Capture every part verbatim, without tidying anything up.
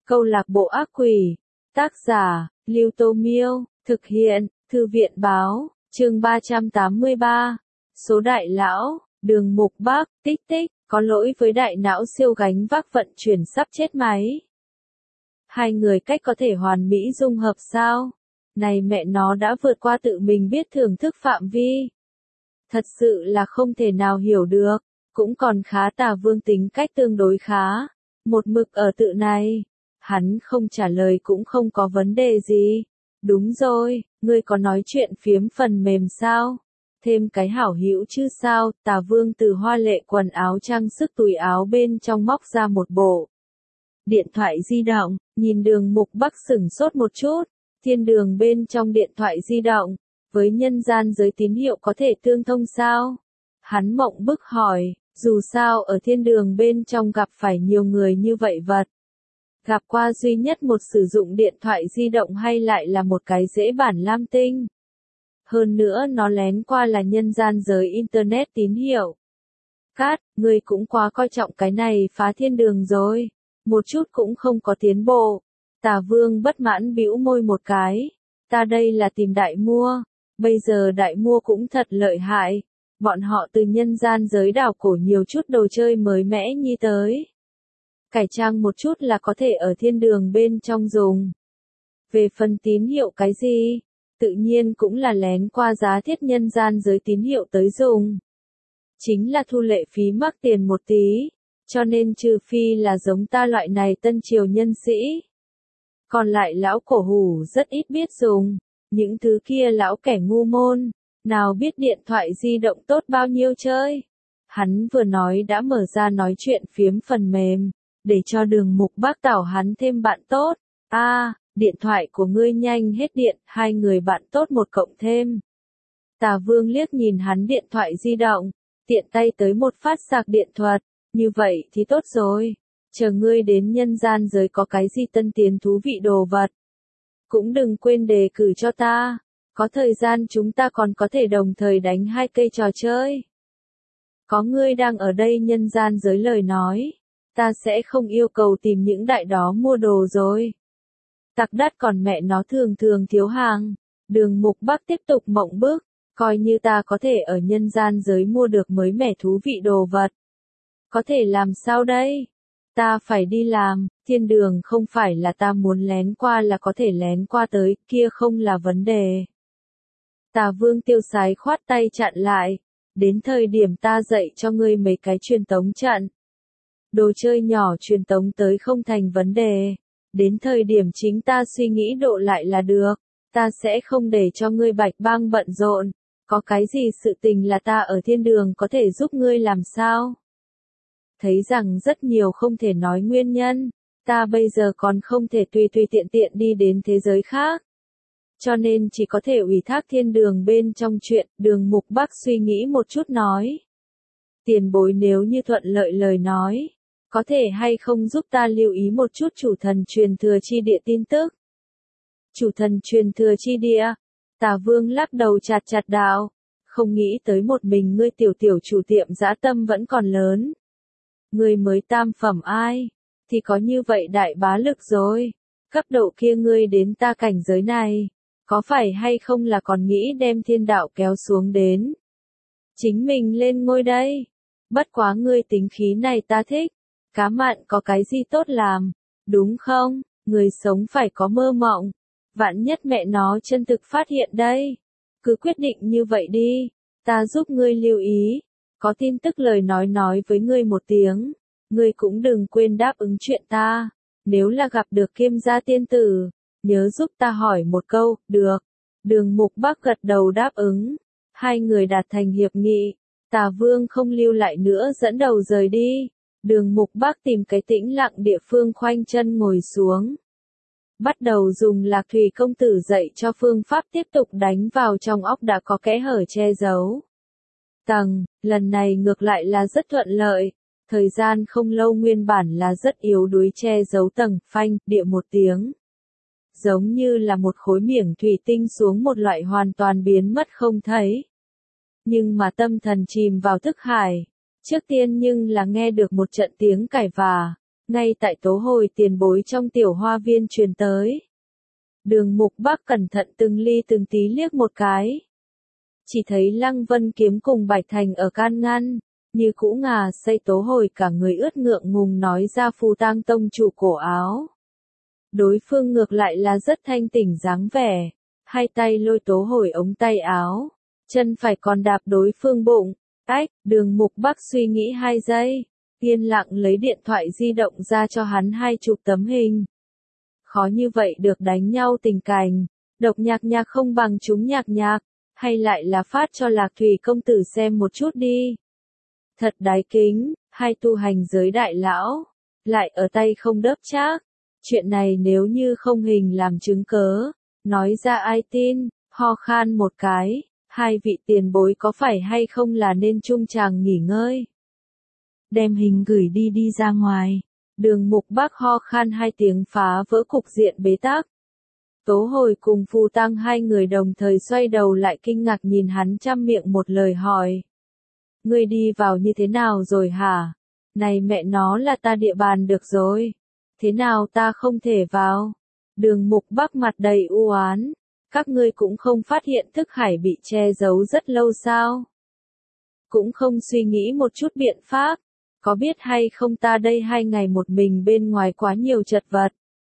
Câu lạc bộ ác quỷ. Tác giả, Lưu Tô Miêu. Thực hiện, Thư viện Báo. Chương ba trăm tám mươi ba. Số đại lão. Đường Mục Bác. Tích tích. Có lỗi với đại não siêu gánh vác vận chuyển sắp chết máy. Hai người cách có thể hoàn mỹ dung hợp sao? Này mẹ nó đã vượt qua tự mình biết thưởng thức phạm vi. Thật sự là không thể nào hiểu được. Cũng còn khá Tà Vương tính cách tương đối khá. Một mực ở tự này. Hắn không trả lời cũng không có vấn đề gì. Đúng rồi, ngươi có nói chuyện phiếm phần mềm sao? Thêm cái hảo hữu chứ sao? Tà Vương từ hoa lệ quần áo trang sức túi áo bên trong móc ra một bộ điện thoại di động, nhìn Đường Mục Bắc sửng sốt một chút. Thiên đường bên trong điện thoại di động, với nhân gian giới tín hiệu có thể tương thông sao? Hắn mộng bức hỏi, dù sao ở thiên đường bên trong gặp phải nhiều người như vậy vật. Gặp qua duy nhất một sử dụng điện thoại di động hay lại là một cái dễ bản lam tinh. Hơn nữa nó lén qua là nhân gian giới Internet tín hiệu. Cát, ngươi cũng quá coi trọng cái này phá thiên đường rồi. Một chút cũng không có tiến bộ. Tà Vương bất mãn bĩu môi một cái. Ta đây là tìm đại mua. Bây giờ đại mua cũng thật lợi hại. Bọn họ từ nhân gian giới đảo cổ nhiều chút đồ chơi mới mẽ nhi tới. Cải trang một chút là có thể ở thiên đường bên trong dùng. Về phần tín hiệu cái gì? Tự nhiên cũng là lén qua giá thiết nhân gian giới tín hiệu tới dùng. Chính là thu lệ phí mắc tiền một tí. Cho nên trừ phi là giống ta loại này tân triều nhân sĩ. Còn lại lão cổ hủ rất ít biết dùng. Những thứ kia lão kẻ ngu môn. Nào biết điện thoại di động tốt bao nhiêu chơi. Hắn vừa nói đã mở ra nói chuyện phiếm phần mềm. Để cho Đường Mục Bác tảo hắn thêm bạn tốt. A, à, điện thoại của ngươi nhanh hết điện, hai người bạn tốt một cộng thêm. Tà Vương liếc nhìn hắn điện thoại di động, tiện tay tới một phát sạc điện thuật, như vậy thì tốt rồi. Chờ ngươi đến nhân gian giới có cái gì tân tiến thú vị đồ vật. Cũng đừng quên đề cử cho ta, có thời gian chúng ta còn có thể đồng thời đánh hai cây trò chơi. Có ngươi đang ở đây nhân gian giới lời nói. Ta sẽ không yêu cầu tìm những đại đó mua đồ rồi. Tặc đắt còn mẹ nó thường thường thiếu hàng. Đường Mục Bắc tiếp tục mộng bức, coi như ta có thể ở nhân gian giới mua được mới mẻ thú vị đồ vật. Có thể làm sao đây? Ta phải đi làm, thiên đường không phải là ta muốn lén qua là có thể lén qua tới, kia không là vấn đề. Tà Vương tiêu sái khoát tay chặn lại, đến thời điểm ta dạy cho ngươi mấy cái truyền tống trận. Đồ chơi nhỏ truyền tống tới không thành vấn đề. Đến thời điểm chính ta suy nghĩ độ lại là được. Ta sẽ không để cho ngươi bạch bang bận rộn. Có cái gì sự tình là ta ở thiên đường có thể giúp ngươi làm sao? Thấy rằng rất nhiều không thể nói nguyên nhân. Ta bây giờ còn không thể tùy tùy tiện tiện đi đến thế giới khác. Cho nên chỉ có thể ủy thác thiên đường bên trong chuyện. Đường Mục Bắc suy nghĩ một chút nói. Tiền bối nếu như thuận lợi lời nói. Có thể hay không giúp ta lưu ý một chút chủ thần truyền thừa chi địa tin tức? Chủ thần truyền thừa chi địa? Tà Vương lắc đầu chặt chặt đạo. Không nghĩ tới một mình ngươi tiểu tiểu chủ tiệm dã tâm vẫn còn lớn. Ngươi mới tam phẩm ai? Thì có như vậy đại bá lực rồi. Cấp độ kia ngươi đến ta cảnh giới này. Có phải hay không là còn nghĩ đem thiên đạo kéo xuống đến? Chính mình lên ngôi đây. Bất quá ngươi tính khí này ta thích. Cá mặn có cái gì tốt làm, đúng không? Người sống phải có mơ mộng. Vạn nhất mẹ nó chân thực phát hiện đây. Cứ quyết định như vậy đi. Ta giúp ngươi lưu ý. Có tin tức lời nói nói với ngươi một tiếng. Ngươi cũng đừng quên đáp ứng chuyện ta. Nếu là gặp được Kiêm gia tiên tử, nhớ giúp ta hỏi một câu, được. Đường Mục Bắc gật đầu đáp ứng. Hai người đạt thành hiệp nghị. Tà Vương không lưu lại nữa dẫn đầu rời đi. Đường Mục Bắc tìm cái tĩnh lặng địa phương khoanh chân ngồi xuống. Bắt đầu dùng Lạc Thủy công tử dạy cho phương pháp tiếp tục đánh vào trong óc đã có kẽ hở che giấu. Tầng, lần này ngược lại là rất thuận lợi. Thời gian không lâu nguyên bản là rất yếu đuối che giấu tầng, phanh, địa một tiếng. Giống như là một khối miệng thủy tinh xuống một loại hoàn toàn biến mất không thấy. Nhưng mà tâm thần chìm vào thức hải. Trước tiên nhưng là nghe được một trận tiếng cãi vả, ngay tại tố hồi tiền bối trong tiểu hoa viên truyền tới. Đường Mục Bác cẩn thận từng ly từng tí liếc một cái. Chỉ thấy Lăng Vân Kiếm cùng Bạch Thành ở can ngăn, như cũ ngà say tố hồi cả người ướt ngượng ngùng nói ra Phù Tang tông chủ cổ áo. Đối phương ngược lại là rất thanh tỉnh dáng vẻ, hai tay lôi tố hồi ống tay áo, chân phải còn đạp đối phương bụng. Ách, Đường Mục Bác suy nghĩ hai giây, yên lặng lấy điện thoại di động ra cho hắn hai chục tấm hình. Khó như vậy được đánh nhau tình cảnh, độc nhạc nhạc không bằng chúng nhạc nhạc, hay lại là phát cho Lạc Thủy công tử xem một chút đi. Thật đái kính, hai tu hành giới đại lão, lại ở tay không đớp chác. Chuyện này nếu như không hình làm chứng cớ, nói ra ai tin, ho khan một cái, hai vị tiền bối có phải hay không là nên chung chàng nghỉ ngơi. Đem hình gửi đi đi ra ngoài. Đường Mục Bác ho khan hai tiếng phá vỡ cục diện bế tắc. Tố hồi cùng Phù Tang hai người đồng thời xoay đầu lại kinh ngạc nhìn hắn trăm miệng một lời hỏi. Ngươi đi vào như thế nào rồi hả? Này mẹ nó là ta địa bàn được rồi. Thế nào ta không thể vào? Đường Mục Bác mặt đầy u oán. Các ngươi cũng không phát hiện Thức Hải bị che giấu rất lâu sao? Cũng không suy nghĩ một chút biện pháp. Có biết hay không ta đây hai ngày một mình bên ngoài quá nhiều chật vật.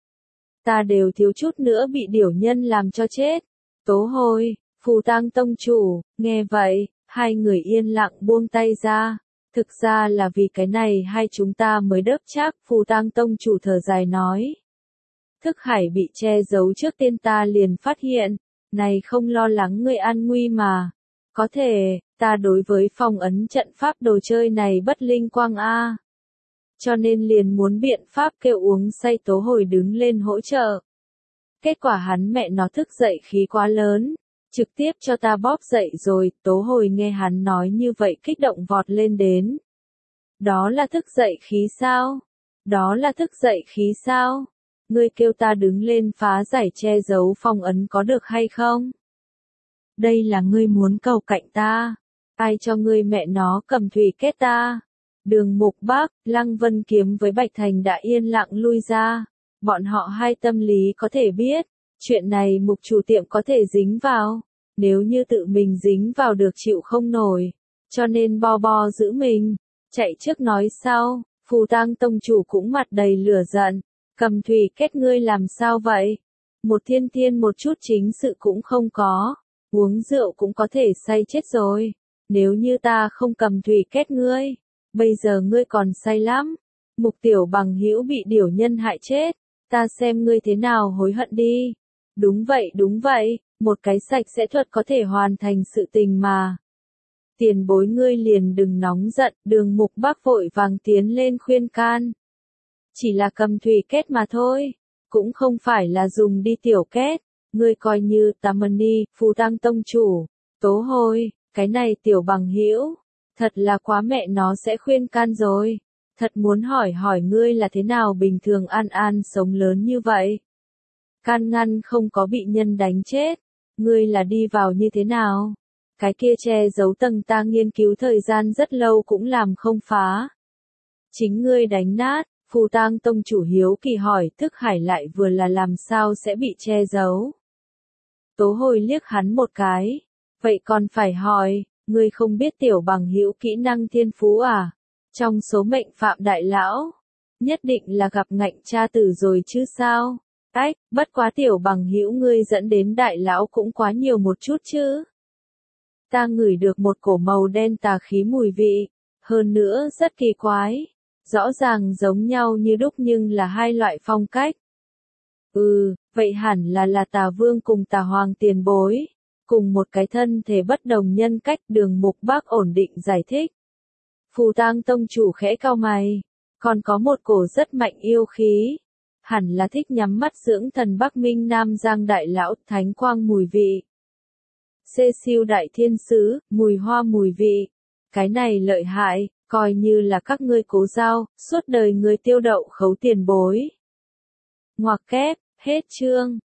Ta đều thiếu chút nữa bị điểu nhân làm cho chết. Tố hồi, Phù Tang tông chủ, nghe vậy, hai người yên lặng buông tay ra. Thực ra là vì cái này hai chúng ta mới đớp chắc. Phù Tang tông chủ thở dài nói. Thức Hải bị che giấu trước tiên ta liền phát hiện. Này không lo lắng người an nguy mà. Có thể, ta đối với phong ấn trận pháp đồ chơi này bất linh quang a. Cho nên liền muốn biện pháp kêu uống say tố hồi đứng lên hỗ trợ. Kết quả hắn mẹ nó thức dậy khí quá lớn, trực tiếp cho ta bóp dậy rồi, tố hồi nghe hắn nói như vậy kích động vọt lên đến. Đó là thức dậy khí sao? Đó là thức dậy khí sao? Ngươi kêu ta đứng lên phá giải che giấu phong ấn có được hay không? Đây là ngươi muốn cầu cạnh ta. Ai cho ngươi mẹ nó cầm thủy kết ta? Đường Mục Bác, Lăng Vân Kiếm với Bạch Thành đã yên lặng lui ra. Bọn họ hai tâm lý có thể biết, chuyện này mục chủ tiệm có thể dính vào. Nếu như tự mình dính vào được chịu không nổi. Cho nên bo bo giữ mình. Chạy trước nói sau, Phù Tang tông chủ cũng mặt đầy lửa giận. Cầm thủy kết ngươi làm sao vậy? Một thiên thiên một chút chính sự cũng không có. Uống rượu cũng có thể say chết rồi. Nếu như ta không cầm thủy kết ngươi, bây giờ ngươi còn say lắm. Mục tiểu bằng hữu bị điểu nhân hại chết, ta xem ngươi thế nào hối hận đi. Đúng vậy đúng vậy, một cái sạch sẽ thuật có thể hoàn thành sự tình mà. Tiền bối ngươi liền đừng nóng giận, Đường Mục Bác vội vàng tiến lên khuyên can. Chỉ là cầm thủy kết mà thôi, cũng không phải là dùng đi tiểu kết. Ngươi coi như ta mần đi, Phù Tang tông chủ, tố hồi, cái này tiểu bằng hữu, thật là quá mẹ nó sẽ khuyên can rồi. Thật muốn hỏi hỏi ngươi là thế nào bình thường an an sống lớn như vậy. Can ngăn không có bị nhân đánh chết, ngươi là đi vào như thế nào? Cái kia che giấu tầng ta nghiên cứu thời gian rất lâu cũng làm không phá. Chính ngươi đánh nát, Phù Tang tông chủ hiếu kỳ hỏi Thức Hải lại vừa là làm sao sẽ bị che giấu. Tố hồi liếc hắn một cái. Vậy còn phải hỏi, ngươi không biết tiểu bằng hữu kỹ năng thiên phú à? Trong số mệnh phạm đại lão, nhất định là gặp ngạnh cha tử rồi chứ sao? Ách, bất quá tiểu bằng hữu ngươi dẫn đến đại lão cũng quá nhiều một chút chứ. Ta ngửi được một cổ màu đen tà khí mùi vị, hơn nữa rất kỳ quái. Rõ ràng giống nhau như đúc nhưng là hai loại phong cách. Ừ, vậy hẳn là là tà vương cùng tà hoàng tiền bối. Cùng một cái thân thể bất đồng nhân cách. Đường Mục Bác ổn định giải thích. Phù Tang tông chủ khẽ cau mày. Còn có một cổ rất mạnh yêu khí. Hẳn là thích nhắm mắt dưỡng thần Bắc Minh Nam Giang đại lão thánh quang mùi vị. Xê siêu đại thiên sứ, mùi hoa mùi vị. Cái này lợi hại, coi như là các ngươi cố giao, suốt đời người tiêu đậu khấu tiền bối. Ngoặc kép, hết chương.